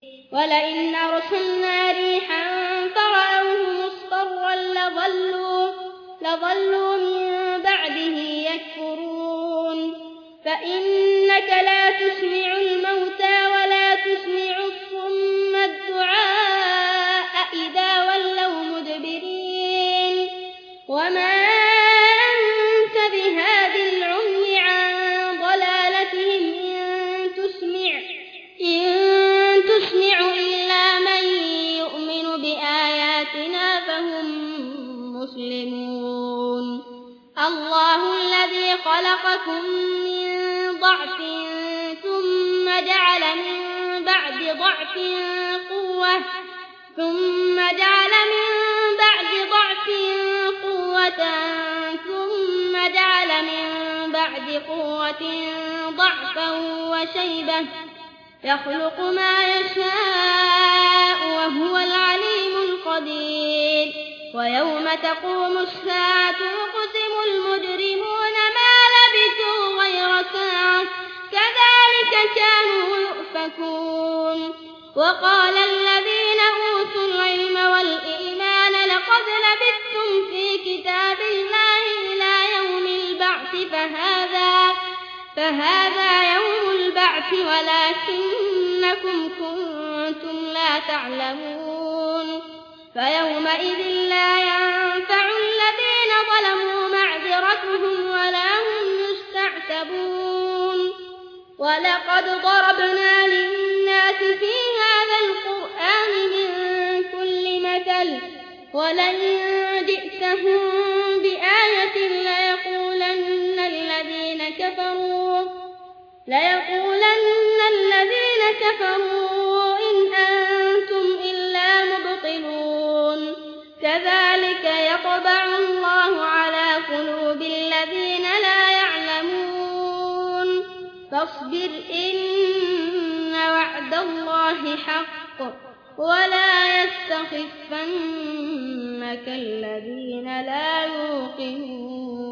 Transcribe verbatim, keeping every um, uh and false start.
ولئن أرسلنا ريحا فرأوه مصفرا لظلوا, لظلوا من بعده يكفرون فإنك لا تسمع الموتى ولا تسمع الصم الدعاء إذا ولوا مدبرين وما أنت بهاد العمي عن ضلالتهم إن تسمع, إن تسمع إلا من يؤمن بآياتنا فهم مسلمون. الله الذي خلقكم من ضعف ثم جعل من بعد ضعف قوة ثم جعل من بعد ضعف قوة ثم جعل من بعد قوة ضعفا وشيبة يخلق ما يشاء وهو العليم القدير. ويوم تقوم الساعة يقسم المجرمون ما لبثوا غير ساعة كذلك كانوا يؤفكون. وقال الذين أوتوا العلم والإيمان لقد لبثتم في كتاب الله إلى يوم البعث فهذا, فهذا يوم البعث ولكنكم كنتم لا تعلمون. فيومئذ لا ينفع الذين ظلموا معذرتهم ولا هم يستعتبون. ولقد ضربنا للناس في هذا القرآن من كل مثل ولئن جئتهم بآية ليقولن الذين كفروا ليقولن الذين كفروا إن أنتم إلا مبطلون. كذلك يطبع الله على قلوب الذين لا يعلمون. فاصبر إن وعد الله حق ولا يستخفنك الذين لا يوقنون.